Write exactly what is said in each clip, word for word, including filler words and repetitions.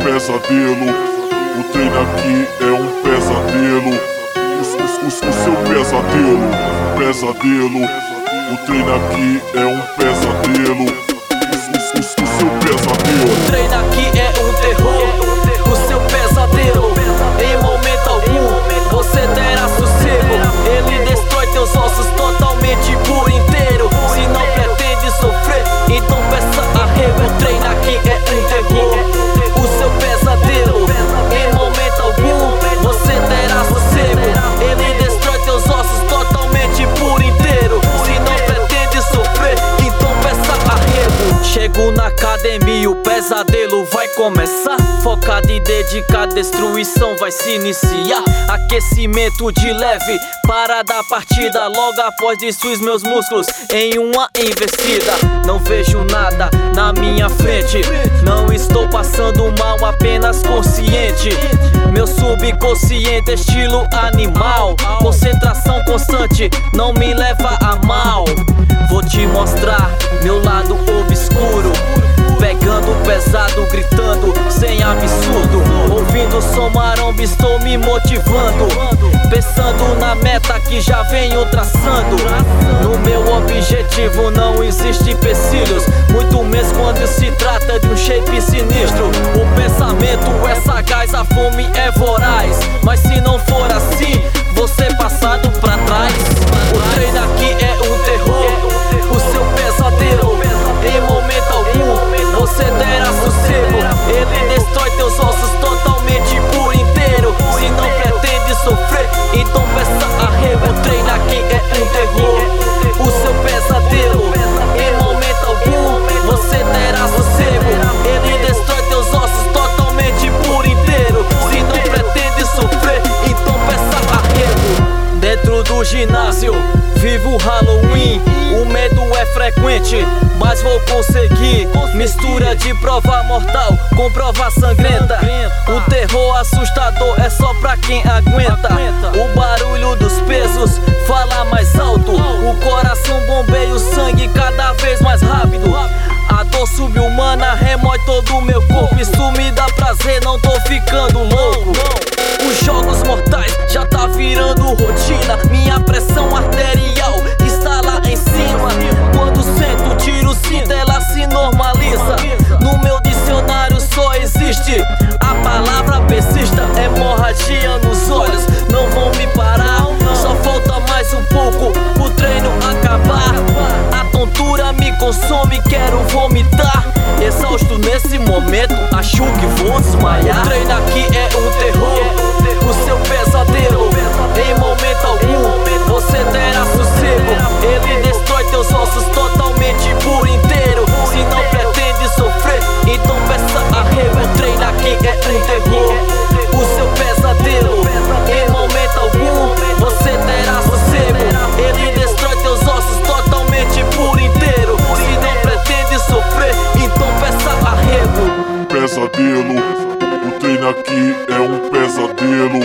pesadelo. O treino aqui é um pesadelo. O, o, o, o seu pesadelo, pesadelo. O treino aqui é um pesadelo. O, o, o, o seu pesadelo. O treino aqui é um terror. O seu pesadelo. Em momento algum você terá sossego. Ele destrói teus ossos totalmente por inteiro. Se não pretende sofrer, então peça arrego. O treino aqui é um terror. O seu pesadelo. Em momento algum você terá sossego. Ele destrói teus ossos totalmente por inteiro. Se não pretende sofrer, então peça arrego. Chego na academia, o pesadelo vai começar. Focado e dedicado, destruição vai se iniciar. Aquecimento de leve para dar partida. Logo após destruir meus músculos em uma investida. Não vejo nada na minha frente. Não estou passando mal, apenas consciente. Meu subconsciente, estilo animal. Concentração constante, não me leva a mal. Vou te mostrar meu lado obscuro. Pegando pesado, gritando sem absurdo. Ouvindo som maromba, estou me motivando. Pensando na meta que já venho traçando. No meu objetivo não existe empecilhos, muito menos quando se trata de um shape sinistro. O pensamento é sagaz, a fome é voraz. Mas se não for assim, você passado pra trás. O treino aqui é um terror. O seu pesadelo. Em momento algum você terá sossego. Ele destrói teus ossos totalmente por inteiro. Se não pretende sofrer, então peça arrego. O treino aqui é um terror. O seu pesadelo. Em momento algum você terá sossego. Ele destrói teus ossos totalmente por inteiro. Se não pretende sofrer, então peça arrego. Dentro do ginásio vivo Halloween. O medo é frequente, mas vou conseguir. Mistura de prova mortal com prova sangrenta. O terror assustador é só pra quem aguenta. O barulho dos pesos fala mais alto. O coração bombeia o sangue cada vez mais rápido. A dor subhumana remói todo o meu corpo. Isso me dá prazer, não tô ficando louco. Os jogos mortais já tá virando rotina. Minha pressão arterial está lá em cima. Quando sento, tiro o cinto, ela se normaliza. No meu dicionário só existe a palavra persista. Hemorragia nos olhos, não vão me parar. Só falta mais um pouco pro treino acabar. A tontura me consome, quero vomitar. Exausto nesse momento, acho que vou desmaiar. O treino aqui é um terror. O seu pesadelo. Em momento algum você terá sossego. Ele destrói teus ossos totalmente por inteiro. Se não pretende sofrer, então peça arrego. O treino aqui é um terror. O seu pesadelo. Em momento algum você terá sossego. Ele destrói teus ossos totalmente por inteiro. Se não pretende sofrer, então peça arrego. Pesadelo. O treino aqui é um pesadelo.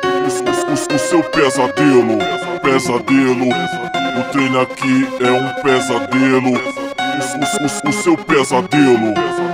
O, o, o seu pesadelo, pesadelo. O treino aqui é um pesadelo. O, o, o, o seu pesadelo.